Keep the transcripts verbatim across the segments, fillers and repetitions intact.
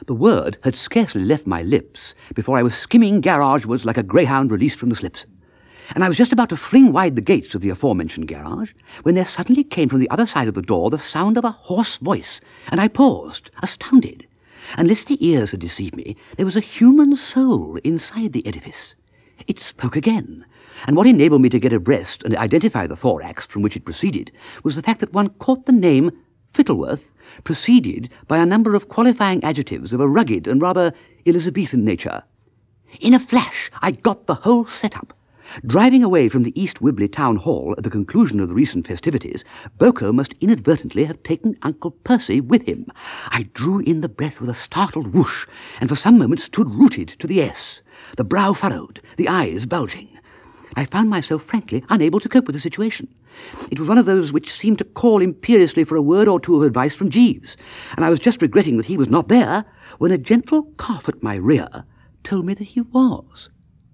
The word had scarcely left my lips before I was skimming garagewards like a greyhound released from the slips. And I was just about to fling wide the gates of the aforementioned garage when there suddenly came from the other side of the door the sound of a hoarse voice, and I paused, astounded. Unless the ears had deceived me, there was a human soul inside the edifice. It spoke again, and what enabled me to get abreast and identify the thorax from which it proceeded was the fact that one caught the name Fittleworth preceded by a number of qualifying adjectives of a rugged and rather Elizabethan nature. In a flash, I got the whole set-up. Driving away from the East Wibley Town Hall at the conclusion of the recent festivities, Boko must inadvertently have taken Uncle Percy with him. I drew in the breath with a startled whoosh, and for some moments stood rooted to the S, the brow furrowed, the eyes bulging. I found myself frankly unable to cope with the situation. It was one of those which seemed to call imperiously for a word or two of advice from Jeeves, and I was just regretting that he was not there when a gentle cough at my rear told me that he was.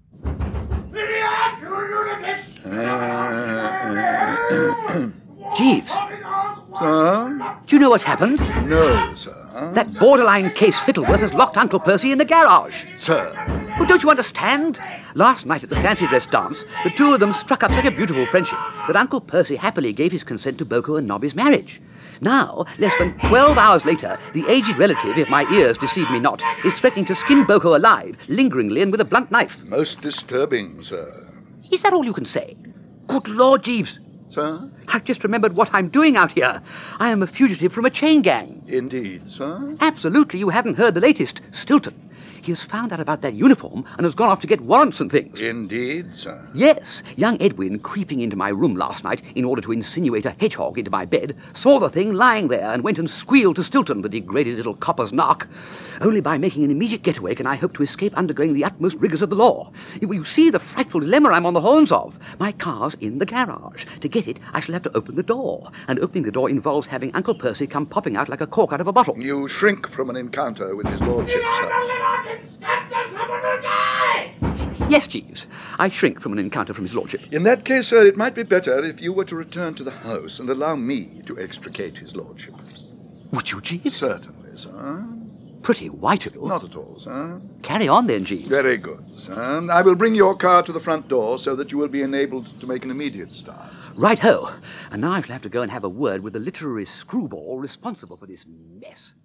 Jeeves! Sir? Do you know what's happened? No, sir. That borderline case Fittleworth has locked Uncle Percy in the garage. Sir? Well, don't you understand? Last night at the fancy dress dance, the two of them struck up such a beautiful friendship that Uncle Percy happily gave his consent to Boko and Nobby's marriage. Now, less than twelve hours later, the aged relative, if my ears deceive me not, is threatening to skin Boko alive, lingeringly and with a blunt knife. Most disturbing, sir. Is that all you can say? Good Lord, Jeeves. Sir? I've just remembered what I'm doing out here. I am a fugitive from a chain gang. Indeed, sir. Absolutely, you haven't heard the latest. Stilton. He has found out about that uniform and has gone off to get warrants and things. Indeed, sir. Yes, young Edwin, creeping into my room last night in order to insinuate a hedgehog into my bed, saw the thing lying there and went and squealed to Stilton, the degraded little copper's narc. Only by making an immediate getaway can I hope to escape undergoing the utmost rigours of the law. You, you see the frightful dilemma I'm on the horns of. My car's in the garage. To get it, I shall have to open the door. And opening the door involves having Uncle Percy come popping out like a cork out of a bottle. You shrink from an encounter with his lordship, sir. Yes, Jeeves. I shrink from an encounter from his lordship. In that case, sir, it might be better if you were to return to the house and allow me to extricate his lordship. Would you, Jeeves? Certainly, sir. Pretty white of you. Not at all, sir. Carry on then, Jeeves. Very good, sir. I will bring your car to the front door so that you will be enabled to make an immediate start. Right-ho. And now I shall have to go and have a word with the literary screwball responsible for this mess.